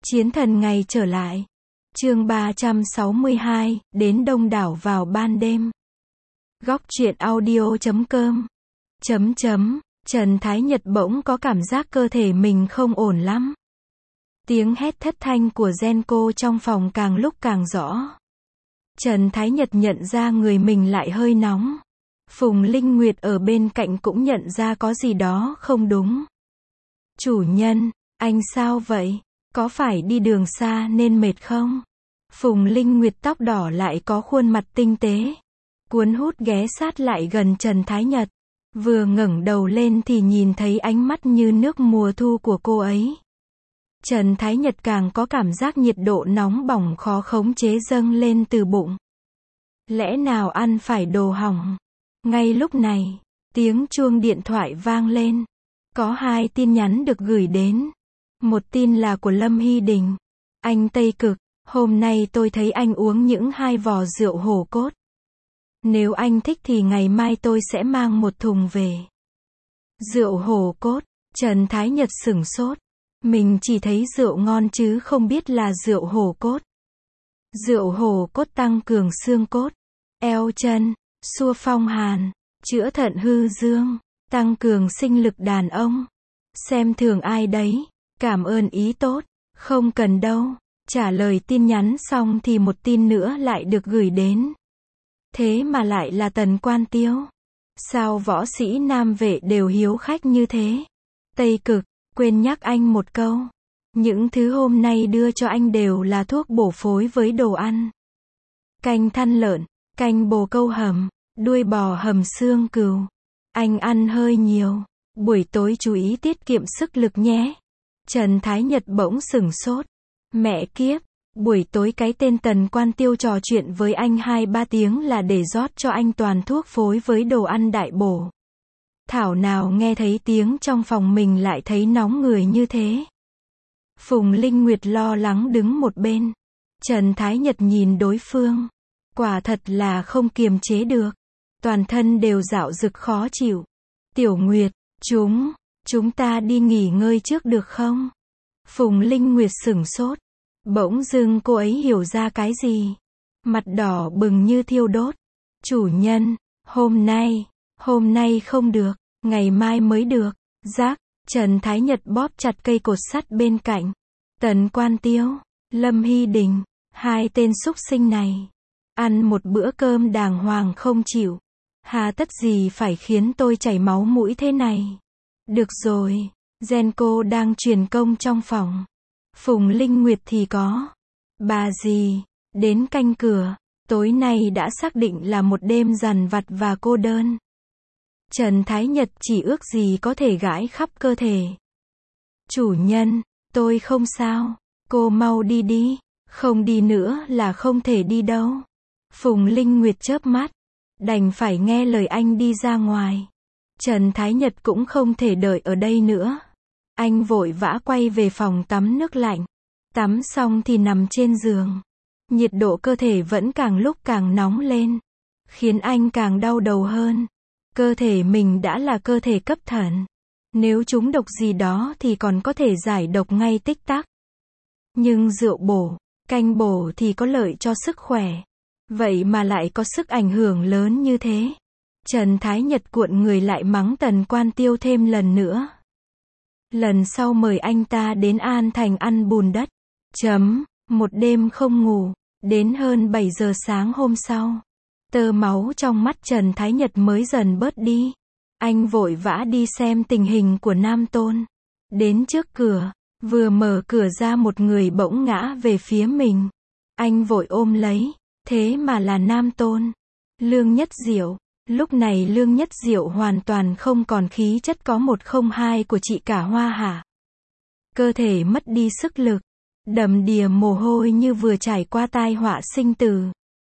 Chiến thần ngày trở lại. Chương 362, đến Đông đảo vào ban đêm. Góc truyện audio.com. Trần Thái Nhật bỗng có cảm giác cơ thể mình không ổn lắm. Tiếng hét thất thanh của Genco trong phòng càng lúc càng rõ. Trần Thái Nhật nhận ra người mình lại hơi nóng. Phùng Linh Nguyệt ở bên cạnh cũng nhận ra có gì đó không đúng. Chủ nhân, anh sao vậy? Có phải đi đường xa nên mệt không? Phùng Linh Nguyệt tóc đỏ lại có khuôn mặt tinh tế. Cuốn hút ghé sát lại gần Trần Thái Nhật. Vừa ngẩng đầu lên thì nhìn thấy ánh mắt như nước mùa thu của cô ấy. Trần Thái Nhật càng có cảm giác nhiệt độ nóng bỏng khó khống chế dâng lên từ bụng. Lẽ nào ăn phải đồ hỏng? Ngay lúc này, tiếng chuông điện thoại vang lên. Có 2 tin nhắn được gửi đến. Một tin là của Lâm Hy Đình. Anh Tây Cực, hôm nay tôi thấy anh uống những 2 vò rượu hổ cốt. Nếu anh thích thì ngày mai tôi sẽ mang 1 thùng về. Rượu hổ cốt, Trần Thái Nhật sửng sốt. Mình chỉ thấy rượu ngon chứ không biết là rượu hổ cốt. Rượu hổ cốt tăng cường xương cốt, eo chân, xua phong hàn, chữa thận hư dương, tăng cường sinh lực đàn ông. Xem thường ai đấy? Cảm ơn ý tốt. Không cần đâu. Trả lời tin nhắn xong thì một tin nữa lại được gửi đến. Thế mà lại là Tần Quan Tiêu. Sao võ sĩ Nam Vệ đều hiếu khách như thế? Tây Cực, quên nhắc anh một câu. Những thứ hôm nay đưa cho anh đều là thuốc bổ phối với đồ ăn. Canh thăn lợn, canh bồ câu hầm, đuôi bò hầm xương cừu. Anh ăn hơi nhiều. Buổi tối chú ý tiết kiệm sức lực nhé. Trần Thái Nhật bỗng sửng sốt. Mẹ kiếp, buổi tối cái tên Tần Quan Tiêu trò chuyện với anh 2-3 tiếng là để rót cho anh toàn thuốc phối với đồ ăn đại bổ. Thảo nào nghe thấy tiếng trong phòng mình lại thấy nóng người như thế. Phùng Linh Nguyệt lo lắng đứng một bên. Trần Thái Nhật nhìn đối phương. Quả thật là không kiềm chế được. Toàn thân đều rạo rực khó chịu. Tiểu Nguyệt, chúng ta đi nghỉ ngơi trước được không? Phùng Linh Nguyệt sửng sốt. Bỗng dưng cô ấy hiểu ra cái gì. Mặt đỏ bừng như thiêu đốt. Chủ nhân, hôm nay không được, ngày mai mới được. Giác, Trần Thái Nhật bóp chặt cây cột sắt bên cạnh. Tần Quan Tiêu, Lâm Hy Đình, 2 tên súc sinh này. Ăn một bữa cơm đàng hoàng không chịu. Hà tất gì phải khiến tôi chảy máu mũi thế này. Được rồi, Genco đang truyền công trong phòng. Phùng Linh Nguyệt thì có. Bà gì, đến canh cửa. Tối nay đã xác định là một đêm dằn vặt và cô đơn. Trần Thái Nhật chỉ ước gì có thể gãi khắp cơ thể. Chủ nhân, tôi không sao. Cô mau đi đi. Không đi nữa là không thể đi đâu. Phùng Linh Nguyệt chớp mắt. Đành phải nghe lời anh đi ra ngoài. Trần Thái Nhật cũng không thể đợi ở đây nữa. Anh vội vã quay về phòng tắm nước lạnh. Tắm xong thì nằm trên giường. Nhiệt độ cơ thể vẫn càng lúc càng nóng lên. Khiến anh càng đau đầu hơn. Cơ thể mình đã là cơ thể cấp thận. Nếu trúng độc gì đó thì còn có thể giải độc ngay tích tắc. Nhưng rượu bổ, canh bổ thì có lợi cho sức khỏe. Vậy mà lại có sức ảnh hưởng lớn như thế. Trần Thái Nhật cuộn người lại mắng Tần Quan Tiêu thêm lần nữa. Lần sau mời anh ta đến An Thành ăn bùn đất. Một đêm không ngủ. Đến hơn 7 giờ sáng hôm sau. Tơ máu trong mắt Trần Thái Nhật mới dần bớt đi. Anh vội vã đi xem tình hình của Nam Tôn. Đến trước cửa. Vừa mở cửa ra một người bỗng ngã về phía mình. Anh vội ôm lấy. Thế mà là Nam Tôn. Lương Nhất Diệu. Lúc này Lương Nhất Diệu hoàn toàn không còn khí chất có 102 của chị cả Hoa Hạ. Cơ thể mất đi sức lực. Đầm đìa mồ hôi như vừa trải qua tai họa sinh tử.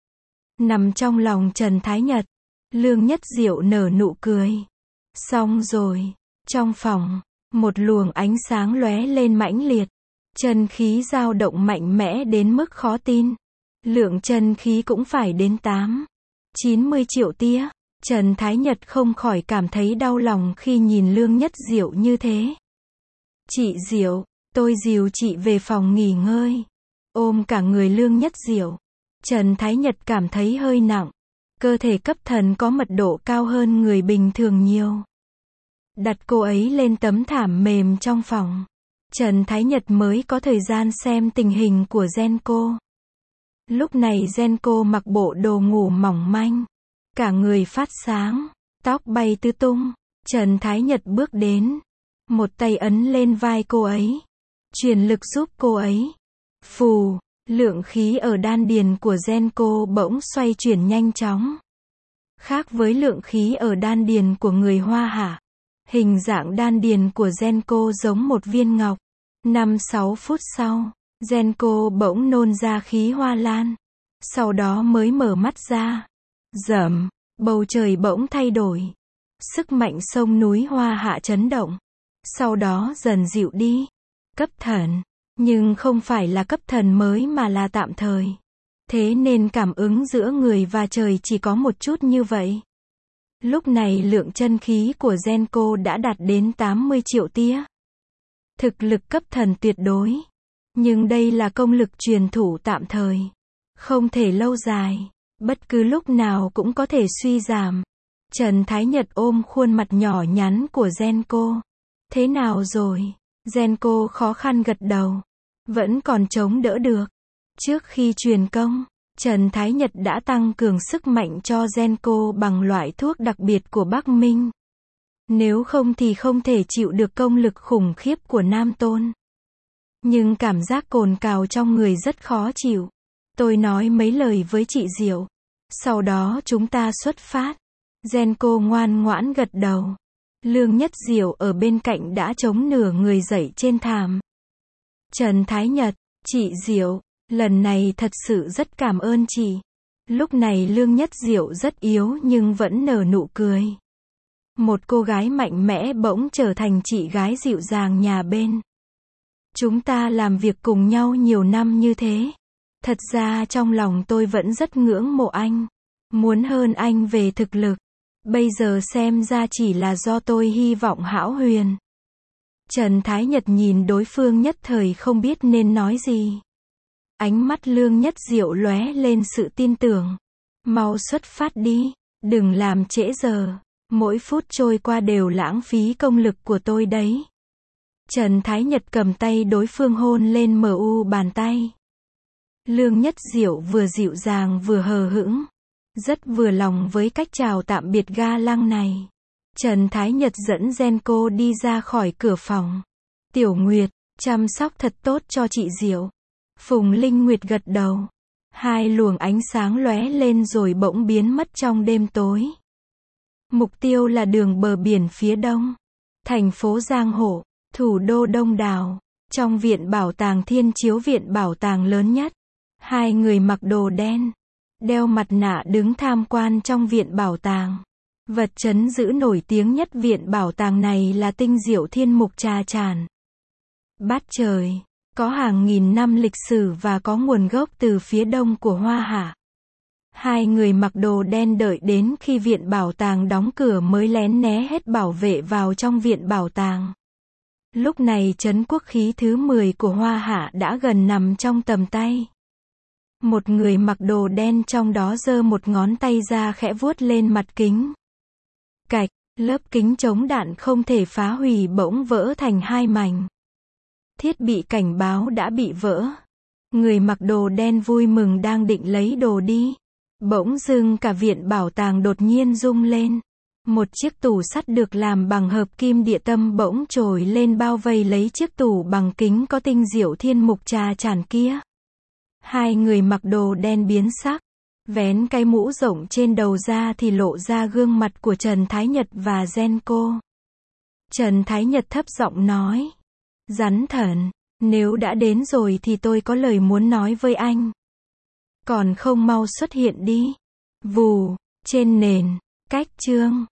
Nằm trong lòng Trần Thái Nhật. Lương Nhất Diệu nở nụ cười. Xong rồi. Trong phòng. Một luồng ánh sáng lóe lên mãnh liệt. Chân khí dao động mạnh mẽ đến mức khó tin. Lượng chân khí cũng phải đến 80 triệu tia. Trần Thái Nhật không khỏi cảm thấy đau lòng khi nhìn Lương Nhất Diệu như thế. Chị Diệu, Tôi dìu chị về phòng nghỉ ngơi. Ôm cả người Lương Nhất Diệu. Trần Thái Nhật cảm thấy hơi nặng. Cơ thể cấp thần có mật độ cao hơn người bình thường nhiều. Đặt cô ấy lên tấm thảm mềm trong phòng. Trần Thái Nhật mới có thời gian xem tình hình của Genco. Lúc này Genco mặc bộ đồ ngủ mỏng manh. Cả người phát sáng. Tóc bay tứ tung. Trần Thái Nhật bước đến. Một tay ấn lên vai cô ấy. Truyền lực giúp cô ấy. Phù, lượng khí ở đan điền của Genco bỗng xoay chuyển nhanh chóng. Khác với lượng khí ở đan điền của người Hoa Hạ. Hình dạng đan điền của Genco giống một viên ngọc. 5-6 phút sau, Genco bỗng nôn ra khí hoa lan. Sau đó mới mở mắt ra. Rầm, bầu trời bỗng thay đổi. Sức mạnh sông núi Hoa Hạ chấn động. Sau đó dần dịu đi. Cấp thần. Nhưng không phải là cấp thần mới mà là tạm thời. Thế nên cảm ứng giữa người và trời chỉ có một chút như vậy. Lúc này lượng chân khí của Genco đã đạt đến 80 triệu tia. Thực lực cấp thần tuyệt đối. Nhưng đây là công lực truyền thủ tạm thời. Không thể lâu dài. Bất cứ lúc nào cũng có thể suy giảm. Trần Thái Nhật ôm khuôn mặt nhỏ nhắn của Genco. Thế nào rồi? Genco khó khăn gật đầu. Vẫn còn chống đỡ được. Trước khi truyền công, Trần Thái Nhật đã tăng cường sức mạnh cho Genco bằng loại thuốc đặc biệt của Bắc Minh. Nếu không thì không thể chịu được công lực khủng khiếp của Nam Tôn. Nhưng cảm giác cồn cào trong người rất khó chịu. Tôi nói mấy lời với chị Diệu. Sau đó chúng ta xuất phát. Genco ngoan ngoãn gật đầu. Lương Nhất Diệu ở bên cạnh đã chống nửa người dậy trên thảm. Trần Thái Nhật, chị Diệu, lần này thật sự rất cảm ơn chị. Lúc này Lương Nhất Diệu rất yếu nhưng vẫn nở nụ cười. Một cô gái mạnh mẽ bỗng trở thành chị gái dịu dàng nhà bên. Chúng ta làm việc cùng nhau nhiều năm như thế. Thật ra trong lòng tôi vẫn rất ngưỡng mộ anh. Muốn hơn anh về thực lực. Bây giờ xem ra chỉ là do tôi hy vọng hão huyền. Trần Thái Nhật nhìn đối phương nhất thời không biết nên nói gì. Ánh mắt Lương Nhất Diệu lóe lên sự tin tưởng. Mau xuất phát đi, đừng làm trễ giờ. Mỗi phút trôi qua đều lãng phí công lực của tôi đấy. Trần Thái Nhật cầm tay đối phương hôn lên mu bàn tay. Lương Nhất Diệu vừa dịu dàng vừa hờ hững. Rất vừa lòng với cách chào tạm biệt ga lăng này. Trần Thái Nhật dẫn Genco đi ra khỏi cửa phòng. Tiểu Nguyệt, chăm sóc thật tốt cho chị Diệu. Phùng Linh Nguyệt gật đầu. Hai luồng ánh sáng lóe lên rồi bỗng biến mất trong đêm tối. Mục tiêu là đường bờ biển phía đông. Thành phố Giang Hổ, thủ đô Đông Đảo. Trong viện bảo tàng Thiên Chiếu, viện bảo tàng lớn nhất. Hai người mặc đồ đen. Đeo mặt nạ đứng tham quan trong viện bảo tàng. Vật trấn giữ nổi tiếng nhất viện bảo tàng này là tinh diệu thiên mục trà tràn. Bát trời, có hàng nghìn năm lịch sử và có nguồn gốc từ phía đông của Hoa Hạ. Hai người mặc đồ đen đợi đến khi viện bảo tàng đóng cửa mới lén né hết bảo vệ vào trong viện bảo tàng. Lúc này trấn quốc khí thứ 10 của Hoa Hạ đã gần nằm trong tầm tay. Một người mặc đồ đen trong đó giơ một ngón tay ra khẽ vuốt lên mặt kính. Cạch, lớp kính chống đạn không thể phá hủy bỗng vỡ thành hai mảnh. Thiết bị cảnh báo đã bị vỡ. Người mặc đồ đen vui mừng đang định lấy đồ đi. Bỗng dưng cả viện bảo tàng đột nhiên rung lên. Một chiếc tủ sắt được làm bằng hợp kim địa tâm bỗng trồi lên bao vây lấy chiếc tủ bằng kính có tinh diệu thiên mục trà tràn kia. Hai người mặc đồ đen biến sắc. Vén cái mũ rộng trên đầu ra thì lộ ra gương mặt của Trần Thái Nhật và Genco. Trần Thái Nhật thấp giọng nói. Rắn thần, nếu đã đến rồi thì tôi có lời muốn nói với anh. Còn không mau xuất hiện đi. Vù, trên nền, cách chương.